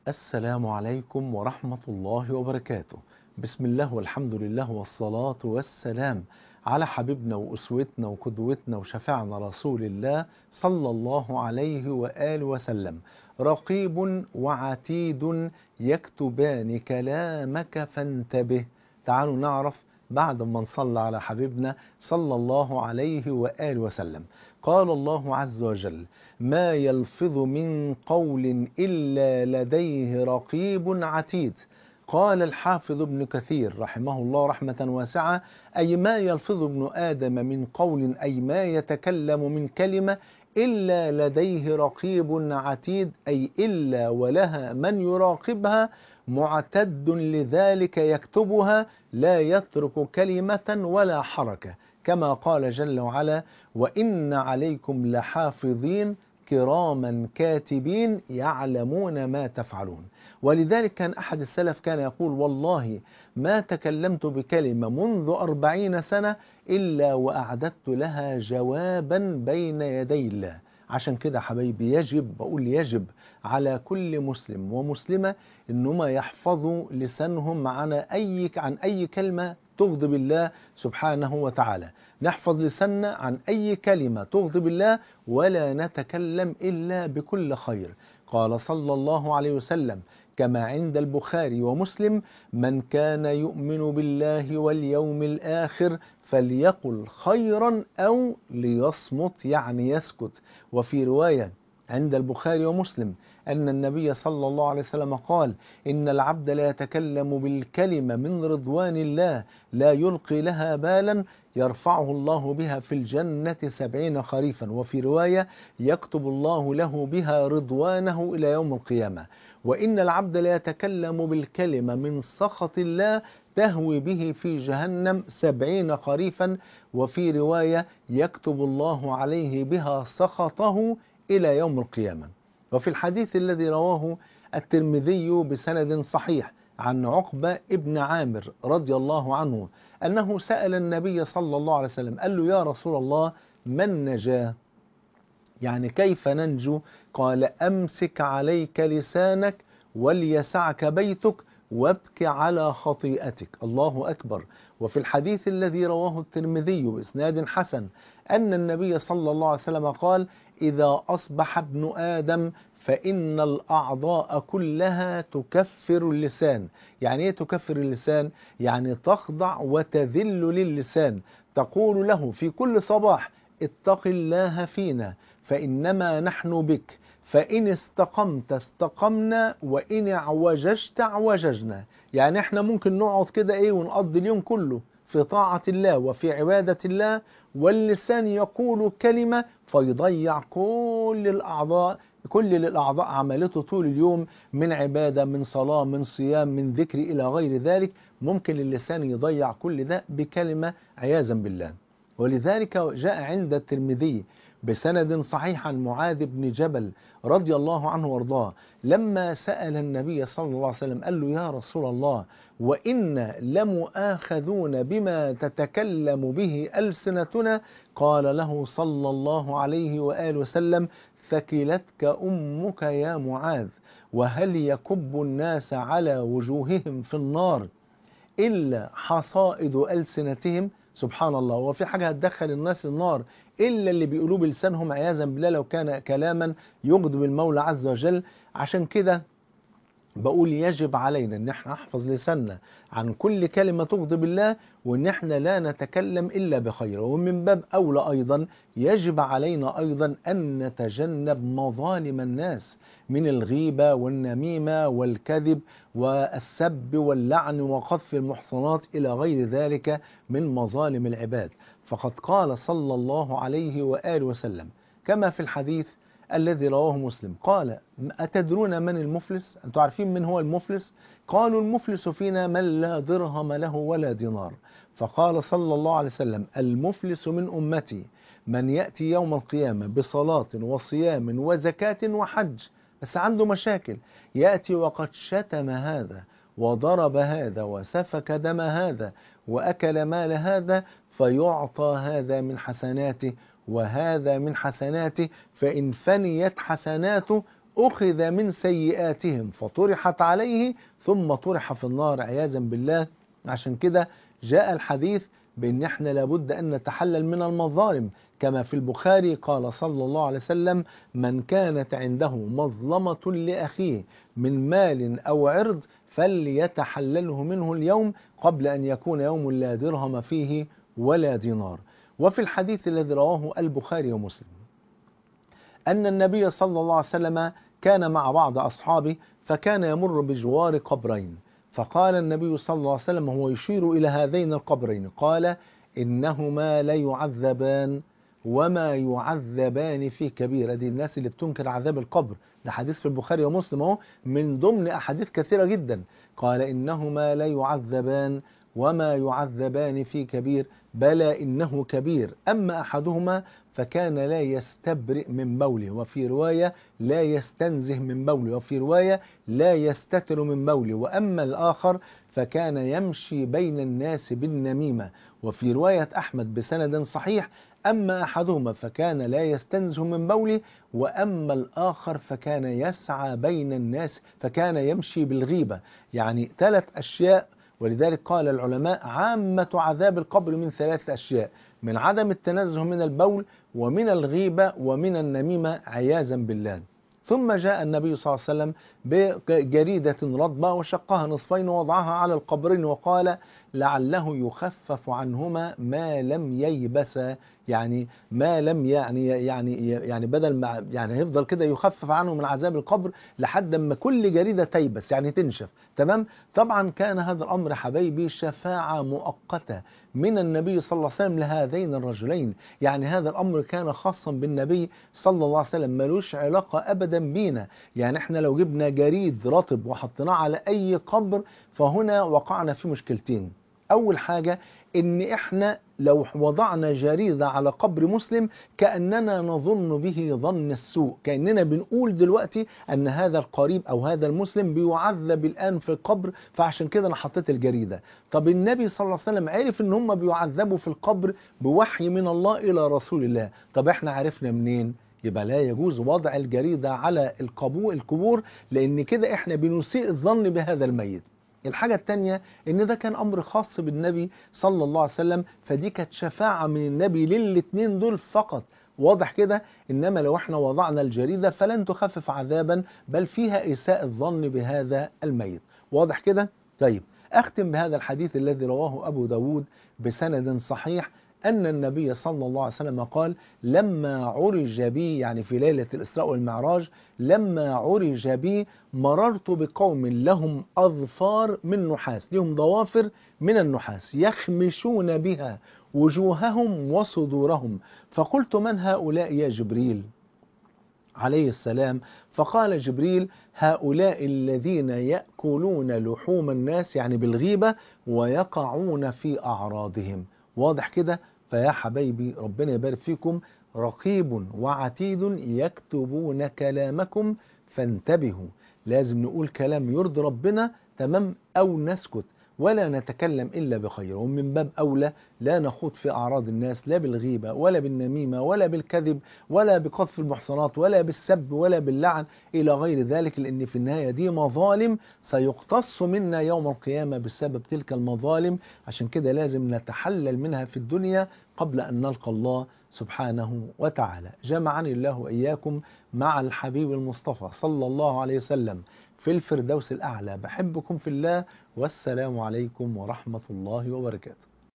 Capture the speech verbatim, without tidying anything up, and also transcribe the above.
السلام عليكم ورحمة الله وبركاته. بسم الله والحمد لله والصلاة والسلام على حبيبنا وأسوتنا وقدوتنا وشفيعنا رسول الله صلى الله عليه وآله وسلم. رقيب وعتيد يكتبان كلامك فانتبه. تعالوا نعرف بعد ما نصلى على حبيبنا صلى الله عليه وآله وسلم. قال الله عز وجل: ما يلفظ من قول إلا لديه رقيب عتيد. قال الحافظ ابن كثير رحمه الله رحمة واسعة: أي ما يلفظ ابن آدم من قول، أي ما يتكلم من كلمة إلا لديه رقيب عتيد، أي إلا ولها من يراقبها معتد لذلك يكتبها، لا يترك كلمة ولا حركة، كما قال جل وعلا: وإن عليكم لحافظين كراما كاتبين يعلمون ما تفعلون. ولذلك كان أحد السلف كان يقول: والله ما تكلمت بكلمة منذ أربعين سنة إلا وأعددت لها جوابا بين يدي الله. عشان كده حبايبي يجب، بقول يجب على كل مسلم ومسلمة إنهم يحفظوا لسانهم عن أي عن أي كلمة تغضب الله سبحانه وتعالى. نحفظ لساننا عن أي كلمة تغضب الله، ولا نتكلم إلا بكل خير. قال صلى الله عليه وسلم كما عند البخاري ومسلم: من كان يؤمن بالله واليوم الآخر فليقل خيرا أو ليصمت، يعني يسكت. وفي رواية عند البخاري ومسلم أن النبي صلى الله عليه وسلم قال: إن العبد لا يتكلم بالكلمة من رضوان الله لا يلقي لها بالا يرفعه الله بها في الجنة سبعين خريفا. وفي رواية: يكتب الله له بها رضوانه إلى يوم القيامة. وإن العبد لا يتكلم بالكلمة من سخط الله تهوي به في جهنم سبعين خريفا. وفي رواية: يكتب الله عليه بها سخطه إلى يوم القيامة. وفي الحديث الذي رواه الترمذي بسند صحيح عن عقبة ابن عامر رضي الله عنه أنه سأل النبي صلى الله عليه وسلم، قال له: يا رسول الله، ما النجاة؟ يعني كيف ننجو؟ قال: أمسك عليك لسانك وليسعك بيتك وابك على خطيئتك. الله أكبر. وفي الحديث الذي رواه الترمذي بإسناد حسن أن النبي صلى الله عليه وسلم قال: إذا أصبح ابن آدم فإن الأعضاء كلها تكفر اللسان. يعني إيه تكفر اللسان؟ يعني تخضع وتذل للسان، تقول له في كل صباح: اتق الله فينا فإنما نحن بك، فإن استقمت استقمنا وإن اعوججت اعوججنا. يعني احنا ممكن نقعد كده ايه ونقضي اليوم كله في طاعة الله وفي عبادة الله، واللسان يقول كلمة فيضيع كل الأعضاء، كل الأعضاء عملته طول اليوم من عبادة، من صلاة، من صيام، من ذكر إلى غير ذلك. ممكن اللسان يضيع كل ده بكلمة عياذا بالله. ولذلك جاء عند الترمذي بسند صحيح عن معاذ بن جبل رضي الله عنه وارضاه لما سأل النبي صلى الله عليه وسلم قال له: يا رسول الله، وإنا لمؤاخذون بما تتكلم به ألسنتنا. قال له صلى الله عليه وآله وسلم: ثكلتك أمك يا معاذ، وهل يكب الناس على وجوههم في النار إلا حصائد ألسنتهم؟ سبحان الله. وفي حاجة هتدخل الناس النار إلا اللي بيقولوه بلسانهم عياذا بالله لو كان كلاما يغضب المولى عز وجل. عشان كده بقول يجب علينا ان احنا نحفظ لساننا عن كل كلمة تغضب الله، وان احنا لا نتكلم الا بخير. ومن باب اولى ايضا يجب علينا ايضا ان نتجنب مظالم الناس من الغيبة والنميمة والكذب والسب واللعن وقذف المحصنات الى غير ذلك من مظالم العباد. فقد قال صلى الله عليه وآله وسلم كما في الحديث الذي رواه مسلم قال: أتدرون من المفلس؟ أنتم عارفين من هو المفلس؟ قالوا: المفلس فينا من لا درهم له ولا دينار. فقال صلى الله عليه وسلم: المفلس من أمتي من يأتي يوم القيامة بصلاة وصيام وزكاة وحج، بس عنده مشاكل، يأتي وقد شتم هذا وضرب هذا وسفك دم هذا وأكل مال هذا، فيعطى هذا من حسناته وهذا من حسناته، فإن فنيت حسناته أخذ من سيئاتهم فطرحت عليه ثم طرح في النار عياذا بالله. عشان كده جاء الحديث بأن احنا لابد أن نتحلل من المظالم، كما في البخاري قال صلى الله عليه وسلم: من كانت عنده مظلمة لأخيه من مال أو عرض فليتحلله منه اليوم قبل أن يكون يوم لا درهم فيه ولا دينار. وفي الحديث الذي رواه البخاري ومسلم أن النبي صلى الله عليه وسلم كان مع بعض أصحابه فكان يمر بجوار قبرين، فقال النبي صلى الله عليه وسلم وهو يشير إلى هذين القبرين قال: إنهما ليعذبان وما يعذبان في كبير. دي الناس اللي بتنكر عذاب القبر، ده حديث في البخاري ومسلم اهو من ضمن أحاديث كثيرة جدا. قال: إنهما ليعذبان وما يعذبان في كبير بلى إنه كبير، أما أحدهما فكان لا يستبرئ من بوله، وفي رواية لا يستنزه من بوله، وفي رواية لا يستتر من بوله، وأما الآخر فكان يمشي بين الناس بالنميمة، وفي رواية أحمد بسند صحيح: أما أحدهما فكان لا يستنزه من بوله، وأما الآخر فكان يسعى بين الناس فكان يمشي بالغيبة. يعني ثلاث أشياء. ولذلك قال العلماء: عامة عذاب القبر من ثلاث أشياء: من عدم التنزه من البول ومن الغيبة ومن النميمة عياذا بالله. ثم جاء النبي صلى الله عليه وسلم بجريدة رطبة وشقها نصفين ووضعها على القبرين وقال: لعله يخفف عنهما ما لم ييبسا، يعني ما لم يعني يعني يعني بدل ما يعني هيفضل كده يخفف عنه من عذاب القبر لحد ما كل جريدة تيبس يعني تنشف. تمام. طبعا كان هذا الأمر حبايبي شفاعة مؤقتة من النبي صلى الله عليه وسلم لهذين الرجلين، يعني هذا الأمر كان خاصا بالنبي صلى الله عليه وسلم، ملوش علاقة أبدا بينا. يعني احنا لو جبنا جريد رطب وحطيناه على أي قبر فهنا وقعنا في مشكلتين. أول حاجة إن إحنا لو وضعنا جريدة على قبر مسلم كأننا نظن به ظن السوء، كأننا بنقول دلوقتي أن هذا القريب أو هذا المسلم بيعذب الآن في القبر، فعشان كده أنا حطيت الجريدة. طب النبي صلى الله عليه وسلم عرف إن هم بيعذبوا في القبر بوحي من الله إلى رسول الله، طب إحنا عرفنا منين؟ يبقى لا يجوز وضع الجريدة على القبور، لأن كده إحنا بنسيء الظن بهذا الميت. الحاجة التانية ان ده كان امر خاص بالنبي صلى الله عليه وسلم، فدي كانت شفاعة من النبي للاتنين دول فقط. واضح كده؟ انما لو احنا وضعنا الجريدة فلن تخفف عذابا بل فيها اساءة الظن بهذا الميت. واضح كده؟ طيب اختم بهذا الحديث الذي رواه ابو داود بسند صحيح أن النبي صلى الله عليه وسلم قال: لما عرج بي، يعني في ليلة الإسراء والمعراج، لما عرج بي مررت بقوم لهم أظفار من نحاس، لهم ضوافر من النحاس يخمشون بها وجوههم وصدورهم، فقلت: من هؤلاء يا جبريل عليه السلام؟ فقال جبريل: هؤلاء الذين يأكلون لحوم الناس، يعني بالغيبة، ويقعون في أعراضهم. واضح كده؟ فيا حبايبي ربنا يبارك فيكم، رقيب وعتيد يكتبون كلامكم فانتبهوا. لازم نقول كلام يرضي ربنا، تمام، أو نسكت ولا نتكلم إلا بخير، ومن باب أولى لا نخوض في أعراض الناس، لا بالغيبة ولا بالنميمة ولا بالكذب ولا بقذف المحصنات ولا بالسب ولا باللعن إلى غير ذلك، لأن في النهاية دي مظالم سيقتص منا يوم القيامة بسبب تلك المظالم. عشان كده لازم نتحلل منها في الدنيا قبل أن نلقى الله سبحانه وتعالى. جمعني الله وإياكم مع الحبيب المصطفى صلى الله عليه وسلم في الفردوس الأعلى. بحبكم في الله، والسلام عليكم ورحمة الله وبركاته.